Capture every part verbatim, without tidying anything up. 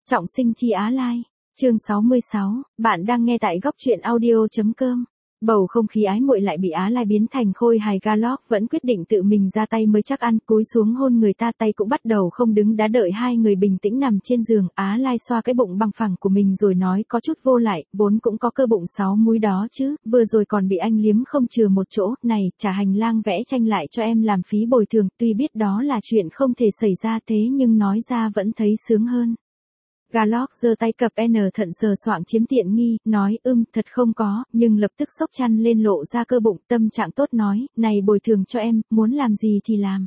Trọng sinh chi Á Lai, chương sáu mươi sáu, bạn đang nghe tại góc truyện audio.com. Bầu không khí ái muội lại bị Á Lai biến thành khôi hài. Garlock vẫn quyết định tự mình ra tay mới chắc ăn, cúi xuống hôn người ta, tay cũng bắt đầu không đứng đã. Đợi hai người bình tĩnh nằm trên giường, Á Lai xoa cái bụng bằng phẳng của mình rồi nói có chút vô lại, vốn cũng có cơ bụng sáu múi đó chứ, vừa rồi còn bị anh liếm không chừa một chỗ, này, trả hành lang vẽ tranh lại cho em làm phí bồi thường, tuy biết đó là chuyện không thể xảy ra thế nhưng nói ra vẫn thấy sướng hơn. Garlock giơ tay cặp N thận sờ soạng chiếm tiện nghi, nói ưm thật không có, nhưng lập tức xốc chăn lên lộ ra cơ bụng, tâm trạng tốt nói, này bồi thường cho em, muốn làm gì thì làm.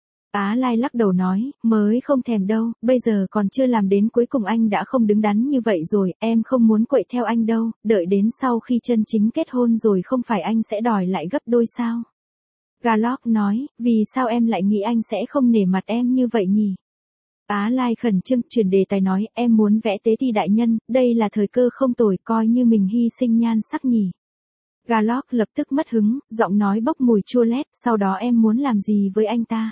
Á Lai lắc đầu nói, mới không thèm đâu, bây giờ còn chưa làm đến cuối cùng anh đã không đứng đắn như vậy rồi, em không muốn quậy theo anh đâu, đợi đến sau khi chân chính kết hôn rồi không phải anh sẽ đòi lại gấp đôi sao. Garlock nói, vì sao em lại nghĩ anh sẽ không nể mặt em như vậy nhỉ? Á Lai khẩn trương chuyển đề tài nói, em muốn vẽ tế thi đại nhân, đây là thời cơ không tồi, coi như mình hy sinh nhan sắc nhỉ. Garlock lập tức mất hứng, giọng nói bốc mùi chua lét, sau đó em muốn làm gì với anh ta?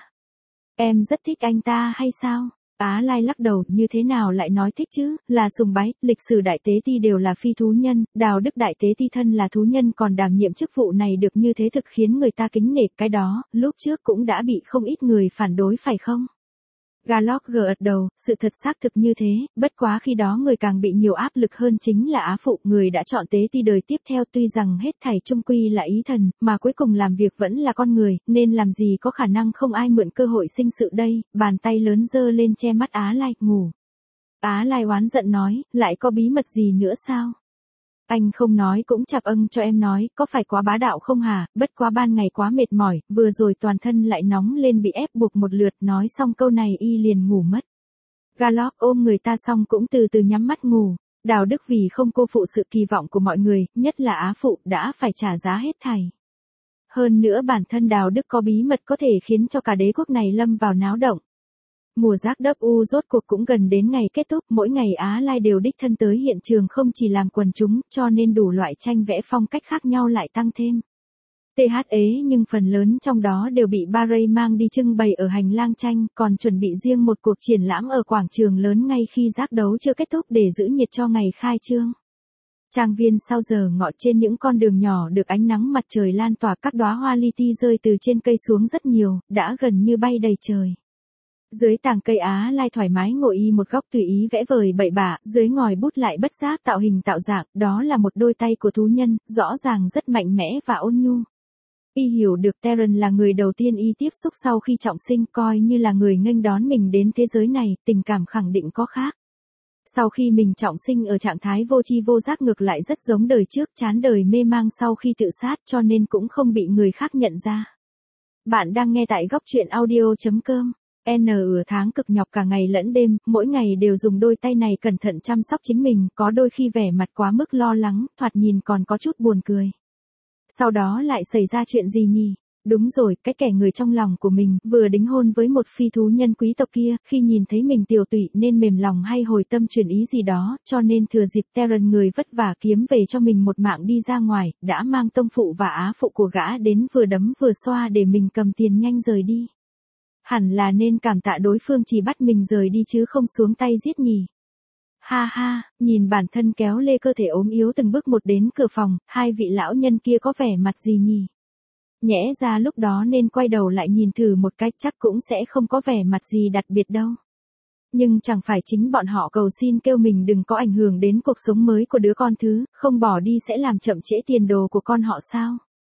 Em rất thích anh ta hay sao? Á Lai lắc đầu, như thế nào lại nói thích chứ, là sùng bái, lịch sử đại tế ti đều là phi thú nhân, Đào Đức đại tế ti thân là thú nhân còn đảm nhiệm chức vụ này được như thế thực khiến người ta kính nể, cái đó, lúc trước cũng đã bị không ít người phản đối phải không? Garlock gật đầu, sự thật xác thực như thế, bất quá khi đó người càng bị nhiều áp lực hơn chính là Á Phụ, người đã chọn tế ti đời tiếp theo, tuy rằng hết thảy chung quy là ý thần, mà cuối cùng làm việc vẫn là con người, nên làm gì có khả năng không ai mượn cơ hội sinh sự đây, bàn tay lớn giơ lên che mắt Á Lai, ngủ. Á Lai oán giận nói, lại có bí mật gì nữa sao? Anh không nói cũng chạp âng cho em nói, có phải quá bá đạo không hả, bất quá ban ngày quá mệt mỏi, vừa rồi toàn thân lại nóng lên bị ép buộc một lượt, nói xong câu này y liền ngủ mất. Garlock ôm người ta xong cũng từ từ nhắm mắt ngủ, Đào Đức vì không cô phụ sự kỳ vọng của mọi người, nhất là Á Phụ, đã phải trả giá hết thảy. Hơn nữa bản thân Đào Đức có bí mật có thể khiến cho cả đế quốc này lâm vào náo động. Mùa giác đấp u rốt cuộc cũng gần đến ngày kết thúc, mỗi ngày Á Lai đều đích thân tới hiện trường không chỉ làm quần chúng, cho nên đủ loại tranh vẽ phong cách khác nhau lại tăng thêm. tê hát ế nhưng phần lớn trong đó đều bị Barry mang đi trưng bày ở hành lang tranh, còn chuẩn bị riêng một cuộc triển lãm ở quảng trường lớn ngay khi giác đấu chưa kết thúc để giữ nhiệt cho ngày khai trương. Trang viên sau giờ ngọ trên những con đường nhỏ được ánh nắng mặt trời lan tỏa, các đóa hoa li ti rơi từ trên cây xuống rất nhiều, đã gần như bay đầy trời. Dưới tàng cây Á Lai thoải mái ngồi y một góc tùy ý vẽ vời bậy bạ, dưới ngòi bút lại bất giác tạo hình tạo dạng, đó là một đôi tay của thú nhân, rõ ràng rất mạnh mẽ và ôn nhu. Y hiểu được Terran là người đầu tiên y tiếp xúc sau khi trọng sinh, coi như là người nghênh đón mình đến thế giới này, tình cảm khẳng định có khác. Sau khi mình trọng sinh ở trạng thái vô tri vô giác ngược lại rất giống đời trước, chán đời mê mang sau khi tự sát cho nên cũng không bị người khác nhận ra. Bạn đang nghe tại góc truyện audio.com. N ửa tháng cực nhọc cả ngày lẫn đêm, mỗi ngày đều dùng đôi tay này cẩn thận chăm sóc chính mình, có đôi khi vẻ mặt quá mức lo lắng, thoạt nhìn còn có chút buồn cười. Sau đó lại xảy ra chuyện gì nhỉ? Đúng rồi, cái kẻ người trong lòng của mình, vừa đính hôn với một phi thú nhân quý tộc kia, khi nhìn thấy mình tiều tụy nên mềm lòng hay hồi tâm chuyển ý gì đó, cho nên thừa dịp Terran người vất vả kiếm về cho mình một mạng đi ra ngoài, đã mang tông phụ và Á Phụ của gã đến vừa đấm vừa xoa để mình cầm tiền nhanh rời đi. Hẳn là nên cảm tạ đối phương chỉ bắt mình rời đi chứ không xuống tay giết nhỉ. Ha ha, nhìn bản thân kéo lê cơ thể ốm yếu từng bước một đến cửa phòng, hai vị lão nhân kia có vẻ mặt gì nhỉ? Nhẽ ra lúc đó nên quay đầu lại nhìn thử một cách, chắc cũng sẽ không có vẻ mặt gì đặc biệt đâu. Nhưng chẳng phải chính bọn họ cầu xin kêu mình đừng có ảnh hưởng đến cuộc sống mới của đứa con thứ, không bỏ đi sẽ làm chậm trễ tiền đồ của con họ sao?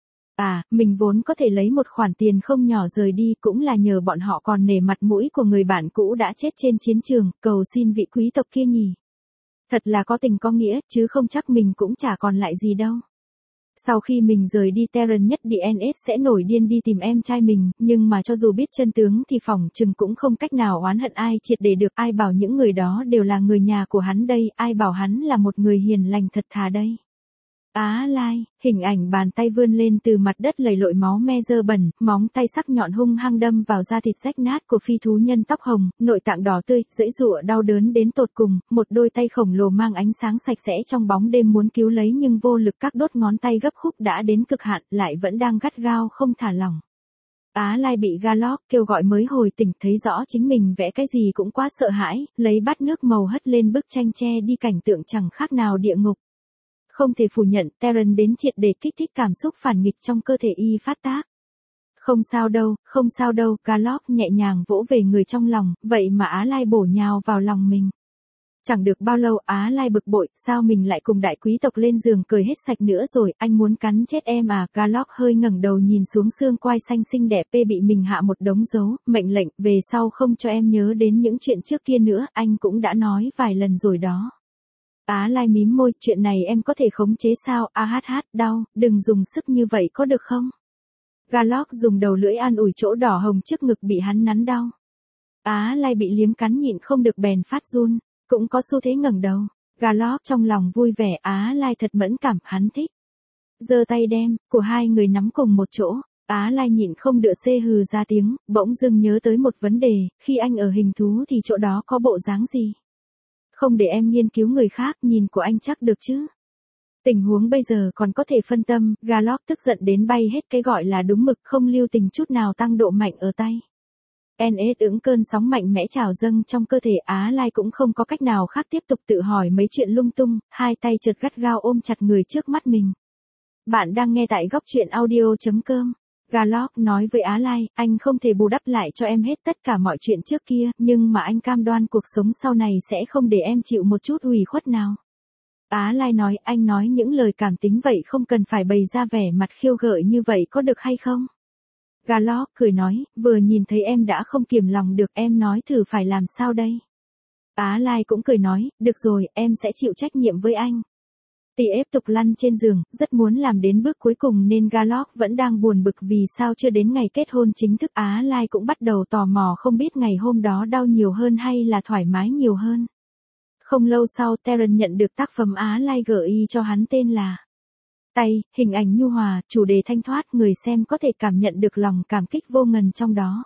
À, mình vốn có thể lấy một khoản tiền không nhỏ rời đi cũng là nhờ bọn họ còn nể mặt mũi của người bạn cũ đã chết trên chiến trường, cầu xin vị quý tộc kia nhỉ. Thật là có tình có nghĩa, chứ không chắc mình cũng chả còn lại gì đâu. Sau khi mình rời đi Terran nhất đê en ét sẽ nổi điên đi tìm em trai mình, nhưng mà cho dù biết chân tướng thì phỏng chừng cũng không cách nào oán hận ai triệt để được, ai bảo những người đó đều là người nhà của hắn đây, ai bảo hắn là một người hiền lành thật thà đây. Á Lai, hình ảnh bàn tay vươn lên từ mặt đất lầy lội máu me dơ bẩn, móng tay sắc nhọn hung hăng đâm vào da thịt rách nát của phi thú nhân tóc hồng, nội tạng đỏ tươi, giãy giụa đau đớn đến tột cùng, một đôi tay khổng lồ mang ánh sáng sạch sẽ trong bóng đêm muốn cứu lấy nhưng vô lực, các đốt ngón tay gấp khúc đã đến cực hạn, lại vẫn đang gắt gao không thả lỏng. Á Lai bị Garlock kêu gọi mới hồi tỉnh, thấy rõ chính mình vẽ cái gì cũng quá sợ hãi, lấy bát nước màu hất lên bức tranh che đi cảnh tượng chẳng khác nào địa ngục. Không thể phủ nhận, Terence đến triệt để kích thích cảm xúc phản nghịch trong cơ thể y phát tác. Không sao đâu, không sao đâu, Garlock nhẹ nhàng vỗ về người trong lòng, vậy mà Á Lai bổ nhào vào lòng mình. Chẳng được bao lâu Á Lai bực bội, sao mình lại cùng đại quý tộc lên giường cười hết sạch nữa rồi, anh muốn cắn chết em à. Garlock hơi ngẩng đầu nhìn xuống xương quai xanh xinh đẹp pê bị mình hạ một đống dấu, mệnh lệnh, về sau không cho em nhớ đến những chuyện trước kia nữa, anh cũng đã nói vài lần rồi đó. Á Lai mím môi, chuyện này em có thể khống chế sao, a hát hát, đau, đừng dùng sức như vậy có được không? Garlock dùng đầu lưỡi an ủi chỗ đỏ hồng trước ngực bị hắn nắn đau. Á Lai bị liếm cắn nhịn không được bèn phát run. Cũng có xu thế ngẩng đầu. Garlock trong lòng vui vẻ, Á Lai thật mẫn cảm, hắn thích. Giơ tay đem, của hai người nắm cùng một chỗ, Á Lai nhịn không được xê hừ ra tiếng, bỗng dưng nhớ tới một vấn đề, khi anh ở hình thú thì chỗ đó có bộ dáng gì? Không để em nghiên cứu người khác, nhìn của anh chắc được chứ? Tình huống bây giờ còn có thể phân tâm, Garlock tức giận đến bay hết cái gọi là đúng mực, không lưu tình chút nào tăng độ mạnh ở tay. en ét ứng cơn sóng mạnh mẽ trào dâng trong cơ thể. Á Lai cũng không có cách nào khác tiếp tục tự hỏi mấy chuyện lung tung, hai tay chợt gắt gao ôm chặt người trước mắt mình. Bạn đang nghe tại góc truyện audio chấm com. Garlock nói với Á Lai, anh không thể bù đắp lại cho em hết tất cả mọi chuyện trước kia, nhưng mà anh cam đoan cuộc sống sau này sẽ không để em chịu một chút ủy khuất nào. Á Lai nói, anh nói những lời cảm tính vậy không cần phải bày ra vẻ mặt khiêu gợi như vậy có được hay không? Garlock cười nói, vừa nhìn thấy em đã không kiềm lòng được, em nói thử phải làm sao đây? Á Lai cũng cười nói, được rồi, em sẽ chịu trách nhiệm với anh. Tì ép tục lăn trên giường, rất muốn làm đến bước cuối cùng nên Garlock vẫn đang buồn bực vì sao chưa đến ngày kết hôn chính thức. Á Lai cũng bắt đầu tò mò không biết ngày hôm đó đau nhiều hơn hay là thoải mái nhiều hơn. Không lâu sau Terence nhận được tác phẩm Á Lai gợi ý cho hắn tên là Tay, hình ảnh nhu hòa, chủ đề thanh thoát, người xem có thể cảm nhận được lòng cảm kích vô ngần trong đó.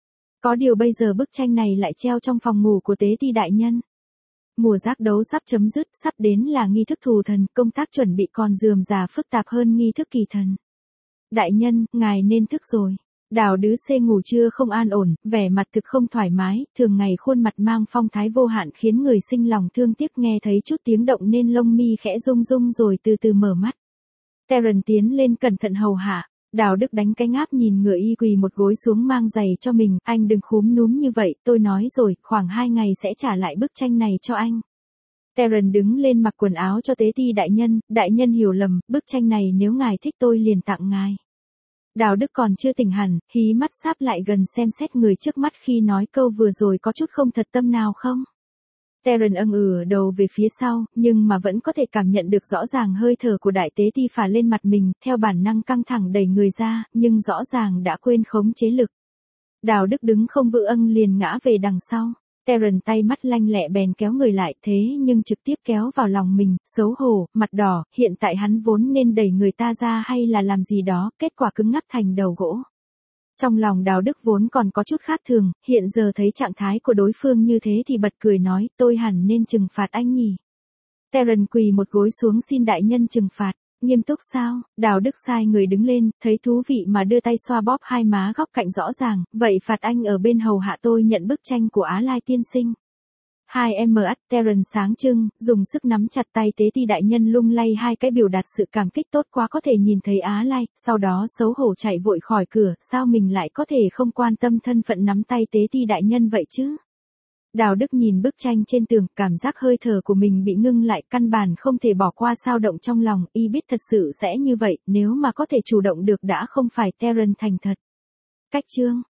Có điều bây giờ bức tranh này lại treo trong phòng ngủ của Tế Ti đại nhân. Mùa giác đấu sắp chấm dứt, sắp đến là nghi thức thù thần, công tác chuẩn bị còn rườm rà phức tạp hơn nghi thức kỳ thần. Đại nhân, ngài nên thức rồi. Đào Đứ Xê ngủ trưa không an ổn, vẻ mặt thực không thoải mái, thường ngày khuôn mặt mang phong thái vô hạn khiến người sinh lòng thương tiếc, nghe thấy chút tiếng động nên lông mi khẽ rung rung rồi từ từ mở mắt. Terence tiến lên cẩn thận hầu hạ. Đào Đức đánh cái ngáp nhìn người y quỳ một gối xuống mang giày cho mình, anh đừng khúm núm như vậy, tôi nói rồi, khoảng hai ngày sẽ trả lại bức tranh này cho anh. Terence đứng lên mặc quần áo cho Tế Ti đại nhân, đại nhân hiểu lầm, bức tranh này nếu ngài thích tôi liền tặng ngài. Đào Đức còn chưa tỉnh hẳn, hí mắt sáp lại gần xem xét người trước mắt khi nói câu vừa rồi có chút không thật tâm nào không. Terence âng ừ đầu về phía sau, nhưng mà vẫn có thể cảm nhận được rõ ràng hơi thở của đại tế ti phả lên mặt mình, theo bản năng căng thẳng đẩy người ra, nhưng rõ ràng đã quên khống chế lực. Đào Đức đứng không vững âng liền ngã về đằng sau. Terence tay mắt lanh lẹ bèn kéo người lại, thế nhưng trực tiếp kéo vào lòng mình, xấu hổ, mặt đỏ, hiện tại hắn vốn nên đẩy người ta ra hay là làm gì đó, kết quả cứng ngắc thành đầu gỗ. Trong lòng Đào Đức vốn còn có chút khác thường, hiện giờ thấy trạng thái của đối phương như thế thì bật cười nói, tôi hẳn nên trừng phạt anh nhỉ. Terence quỳ một gối xuống xin đại nhân trừng phạt. Nghiêm túc sao? Đào Đức sai người đứng lên, thấy thú vị mà đưa tay xoa bóp hai má góc cạnh rõ ràng, vậy phạt anh ở bên hầu hạ tôi nhận bức tranh của Á Lai tiên sinh. Hai em ắt, Terence sáng trưng, dùng sức nắm chặt tay Tế Ti đại nhân lung lay hai cái biểu đạt sự cảm kích tốt quá có thể nhìn thấy Á Lai, sau đó xấu hổ chạy vội khỏi cửa, sao mình lại có thể không quan tâm thân phận nắm tay Tế Ti đại nhân vậy chứ? Đào Đức nhìn bức tranh trên tường, cảm giác hơi thở của mình bị ngưng lại, căn bản không thể bỏ qua sao động trong lòng, y biết thật sự sẽ như vậy, nếu mà có thể chủ động được đã không phải Terence thành thật. Cách chương